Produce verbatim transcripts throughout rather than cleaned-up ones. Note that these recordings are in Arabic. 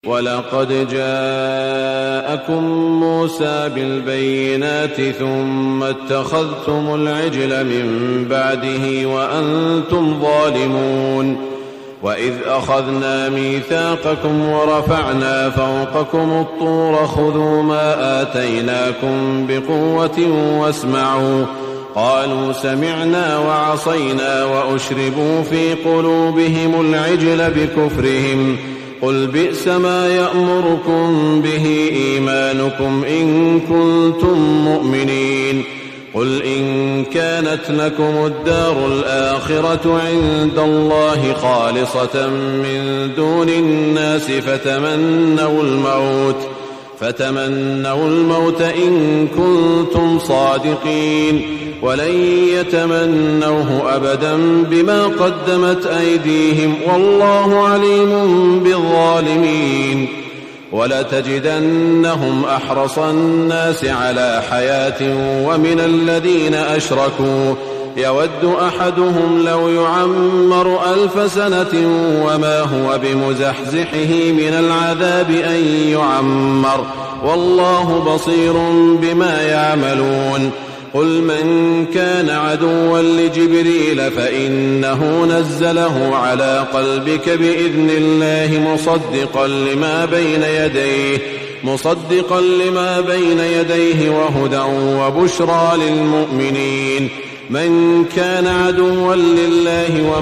ولقد جاءكم موسى بالبينات ثم اتخذتم العجل من بعده وأنتم ظالمون وإذ أخذنا ميثاقكم ورفعنا فوقكم الطور خذوا ما آتيناكم بقوة واسمعوا قالوا سمعنا وعصينا وأشربوا في قلوبهم العجل بكفرهم قل بئس ما يأمركم به إيمانكم إن كنتم مؤمنين قل إن كانت لكم الدار الآخرة عند الله خالصة من دون الناس فتمنوا الموت فتمنوا الموت إن كنتم صادقين ولن يتمنوه أبدا بما قدمت أيديهم والله عليم بالظالمين ولتجدنهم أحرص الناس على حياة ومن الذين أشركوا يود أحدهم لو يعمر ألف سنة وما هو بمزحزحه من العذاب أن يعمر والله بصير بما يعملون قل من كان عدوا لجبريل فإنه نزله على قلبك بإذن الله مصدقا لما بين يديه مصدقا لما بين يديه وهدى وبشرى للمؤمنين من كان عدوا لله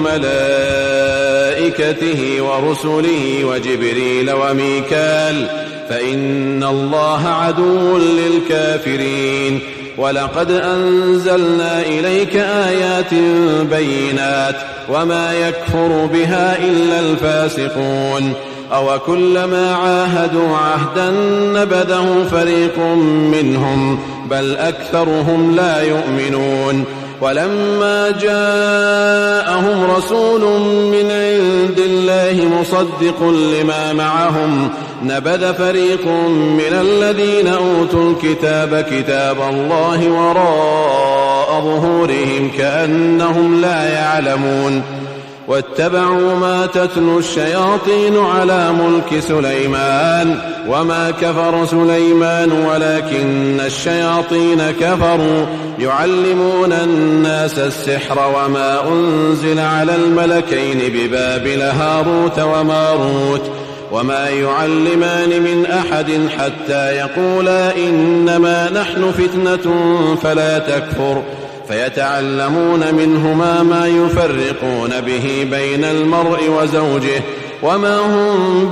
وملائكته ورسله وجبريل وميكال فإن الله عدو للكافرين ولقد أنزلنا إليك آيات بينات وما يكفر بها إلا الفاسقون أو كلما عاهدوا عهدا نبذه فريق منهم بل أكثرهم لا يؤمنون ولما جاءهم رسول من عند الله مصدق لما معهم نبذ فريق من الذين أوتوا الكتاب كتاب الله وراء ظهورهم كأنهم لا يعلمون واتبعوا ما تتلو الشياطين على ملك سليمان وما كفر سليمان ولكن الشياطين كفروا يعلمون الناس السحر وما أنزل على الملكين ببابل هاروت وماروت وما يعلمان من أحد حتى يقولا إنما نحن فتنة فلا تكفر فيتعلمون منهما ما يفرقون به بين المرء وزوجه وما هم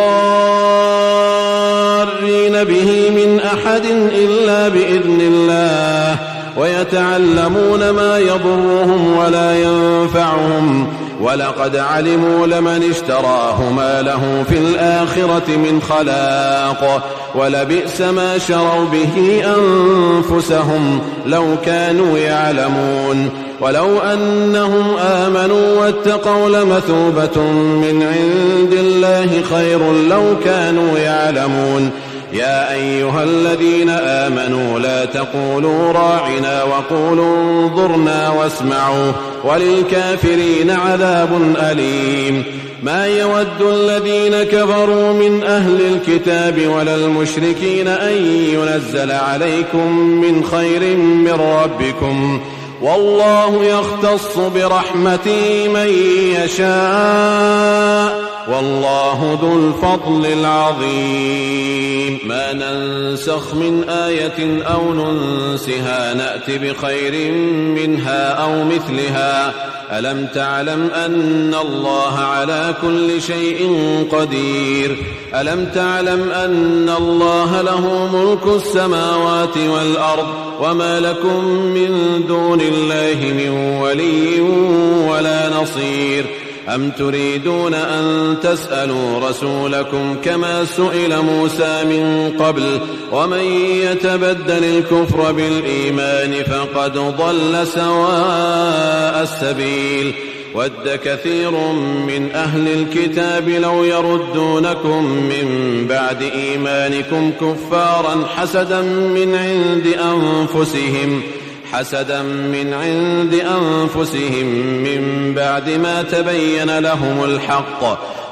بضارين به من أحد إلا بإذن الله ويتعلمون ما يضرهم ولا ينفعهم ولقد علموا لمن اشتراه ما له في الآخرة من خلاق ولبئس ما شروا به أنفسهم لو كانوا يعلمون ولو أنهم آمنوا واتقوا لمثوبة من عند الله خير لو كانوا يعلمون يا أيها الذين آمنوا لا تقولوا راعنا وقولوا انظرنا واسمعوا وللكافرين عذاب أليم ما يود الذين كفروا من أهل الكتاب ولا المشركين أن ينزل عليكم من خير من ربكم والله يختص برحمته من يشاء والله ذو الفضل العظيم ما ننسخ من آية أو ننسها نأت بخير منها أو مثلها ألم تعلم أن الله على كل شيء قدير ألم تعلم أن الله له ملك السماوات والأرض وما لكم من دون الله من ولي ولا نصير أم تريدون أن تسألوا رسولكم كما سئل موسى من قبل ومن يتبدل الكفر بالإيمان فقد ضل سواء السبيل ود كثير من أهل الكتاب لو يردونكم من بعد إيمانكم كفارا حسدا من عند أنفسهم حسدا من عند أنفسهم من بعد ما تبين لهم الحق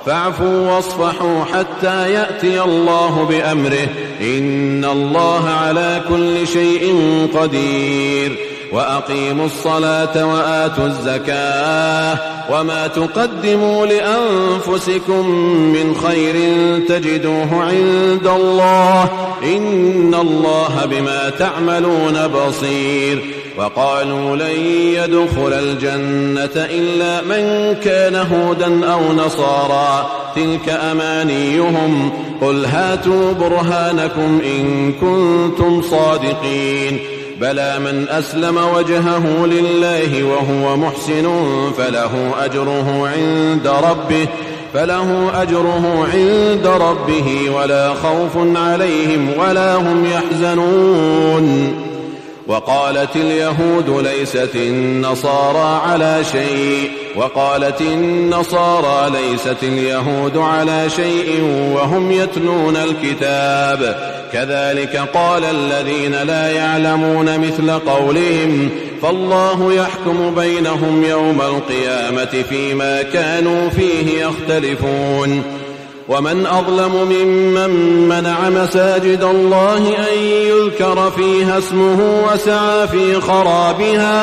فاعفوا واصفحوا حتى يأتي الله بأمره إن الله على كل شيء قدير وأقيموا الصلاة وآتوا الزكاة وما تقدموا لأنفسكم من خير تجدوه عند الله إن الله بما تعملون بصير وقالوا لن يدخل الجنة إلا من كان هودا أو نصارى تلك أمانيهم قل هاتوا برهانكم إن كنتم صادقين بلى من أسلم وجهه لله وهو محسن فله أجره عند ربه فله أجره عند ربه ولا خوف عليهم ولا هم يحزنون وقالت اليهود ليست النصارى على شيء وقالت النصارى ليست اليهود على شيء وهم يتلون الكتاب كذلك قال الذين لا يعلمون مثل قولهم فالله يحكم بينهم يوم القيامة فيما كانوا فيه يختلفون ومن أظلم ممن منع مساجد الله أن يذكر فيها اسمه وسعى في خرابها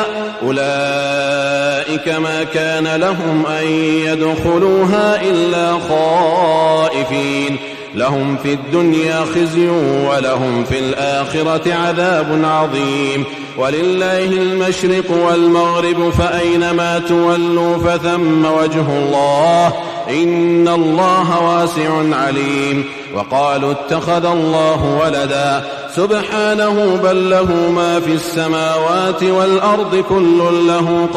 أولئك ما كان لهم أن يدخلوها إلا خائفين لهم في الدنيا خزي ولهم في الآخرة عذاب عظيم ولله المشرق والمغرب فأينما تولوا فثم وجه الله إن الله واسع عليم وقالوا اتخذ الله ولدا سبحانه بل له ما في السماوات والأرض كل له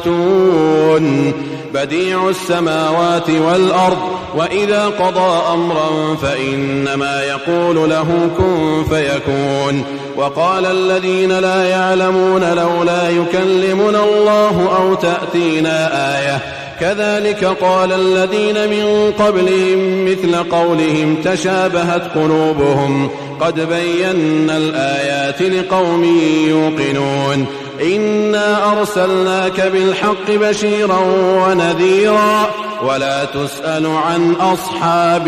قانتون بديع السماوات والأرض وإذا قضى أمرا فإنما يقول له كن فيكون وقال الذين لا يعلمون لولا يكلمنا الله أو تأتينا آية كذلك قال الذين من قبلهم مثل قولهم تشابهت قلوبهم قد بينا الآيات لقوم يوقنون إنا أرسلناك بالحق بشيرا ونذيرا ولا تسأل عن أصحاب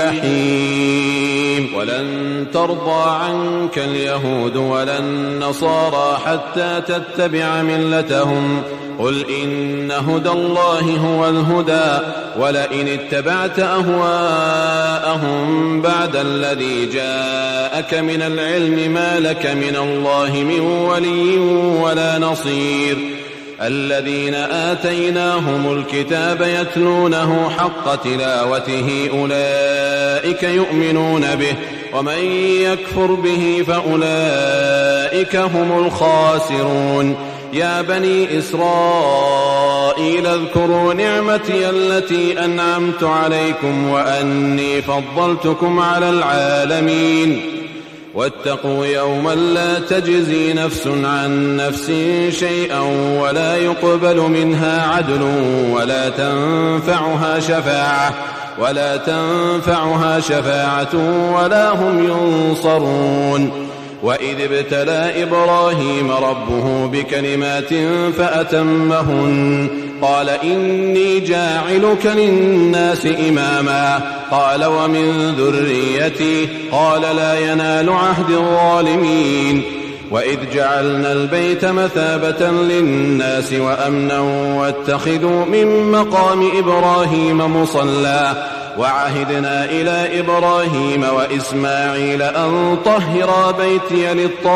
الجحيم ولن ترضى عنك اليهود ولا النصارى حتى تتبع ملتهم قل إن هدى الله هو الهدى ولئن اتبعت أهواءهم بعد الذي جاءك من العلم ما لك من الله من ولي ولا نصير الذين آتيناهم الكتاب يتلونه حق تلاوته أولئك يؤمنون به ومن يكفر به فأولئك هم الخاسرون يا بني إسرائيل اذكروا نعمتي التي أنعمت عليكم وأني فضلتكم على العالمين واتقوا يوما لا تجزي نفس عن نفس شيئا ولا يقبل منها عدل ولا تنفعها شفاعة ولا تنفعها شفاعة ولا هم ينصرون وإذ ابتلى إبراهيم ربه بكلمات فأتمهن قال إني جاعلك للناس إماما قال ومن ذريتي قال لا ينال عهد الظالمين وإذ جعلنا البيت مثابة للناس وأمنا واتخذوا من مقام إبراهيم مصلى وعهدنا إلى إبراهيم وإسماعيل أن طهرا بيتي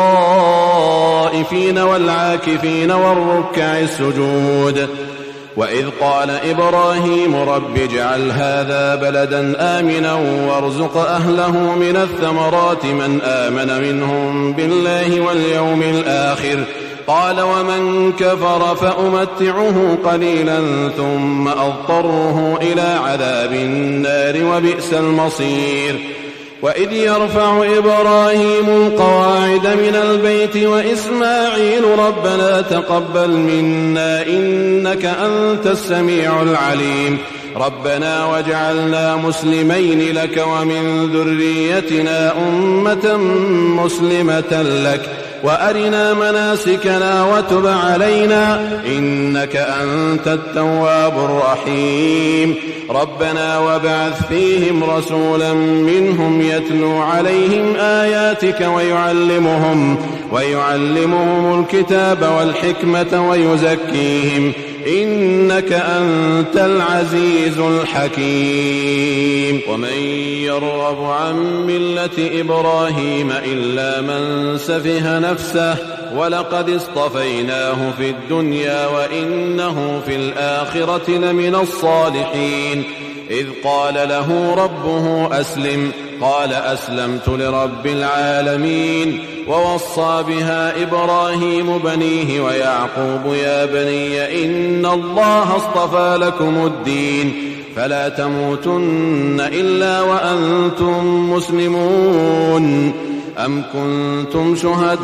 للطائفين والعاكفين والركع السجود وإذ قال إبراهيم رب اجعل هذا بلدا آمنا وارزق أهله من الثمرات من آمن منهم بالله واليوم الآخر قال ومن كفر فأمتعه قليلا ثم أضطره إلى عذاب النار وبئس المصير وإذ يرفع إبراهيم القواعد من البيت وإسماعيل ربنا تقبل منا إنك أنت السميع العليم ربنا واجعلنا مسلمين لك ومن ذريتنا أمة مسلمة لك وأرنا مناسكنا وتب علينا إنك أنت التواب الرحيم. ربنا وابعث فيهم رسولا منهم يتلو عليهم آياتك ويعلمهم ويعلمهم الكتاب والحكمة ويزكيهم إنك أنت العزيز الحكيم. ومن يرغب عن ملة إبراهيم إلا من سفه نفسه ولقد اصطفيناه في الدنيا وإنه في الآخرة لمن الصالحين. إذ قال له ربه أسلم قال أسلمت لرب العالمين. ووصى بها إبراهيم بنيه ويعقوب يا بني إن الله اصطفى لكم الدين فلا تموتن إلا وأنتم مسلمون. أم كنتم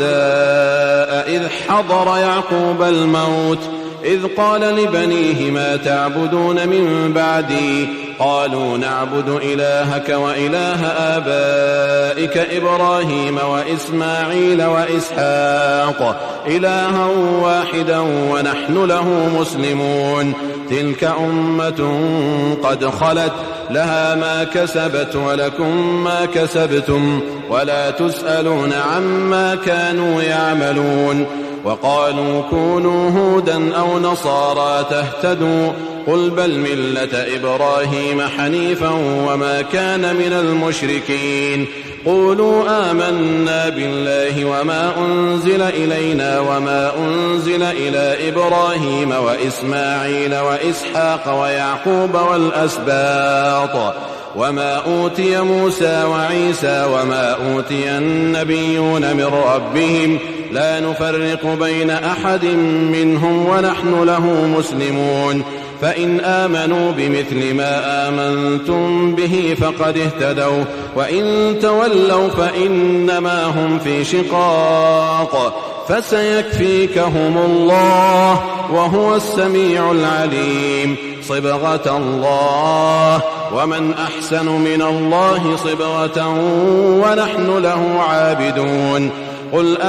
شهداء إذ حضر يعقوب الموت إذ قال لبنيه ما تعبدون من بعدي قالوا نعبد إلهك وإله آبائك إبراهيم وإسماعيل وإسحاق إلها واحدا ونحن له مسلمون. تلك أمة قد خلت لها ما كسبت ولكم ما كسبتم ولا تسألون عما كانوا يعملون. وقالوا كونوا هودا أو نصارى تهتدوا قل بل ملة إبراهيم حنيفا وما كان من المشركين. قولوا آمنا بالله وما أنزل إلينا وما أنزل إلى إبراهيم وإسماعيل وإسحاق ويعقوب والأسباط وما أوتي موسى وعيسى وما أوتي النبيون من ربهم لا نفرق بين أحد منهم ونحن له مسلمون. فإن آمنوا بمثل ما آمنتم به فقد اهتدوا وإن تولوا فإنما هم في شقاق فسيكفيكهم الله وهو السميع العليم. صبغة الله ومن أحسن من الله صبغة ونحن له عابدون. قل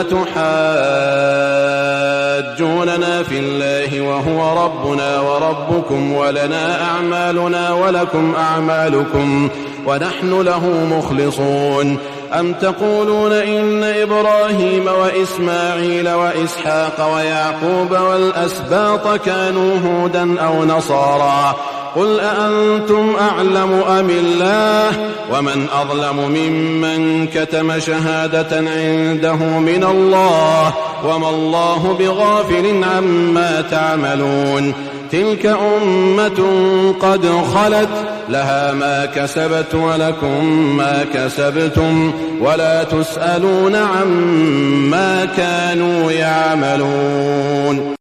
أتحاجوننا في الله وهو ربنا وربكم ولنا أعمالنا ولكم أعمالكم ونحن له مخلصون. أم تقولون إن إبراهيم وإسماعيل وإسحاق ويعقوب والأسباط كانوا هودا أو نصارى قل أأنتم أعلم أم الله ومن أظلم ممن كتم شهادة عنده من الله وما الله بغافل عما تعملون. تلك أمة قد خلت لها ما كسبت ولكم ما كسبتم ولا تسألون عما كانوا يعملون.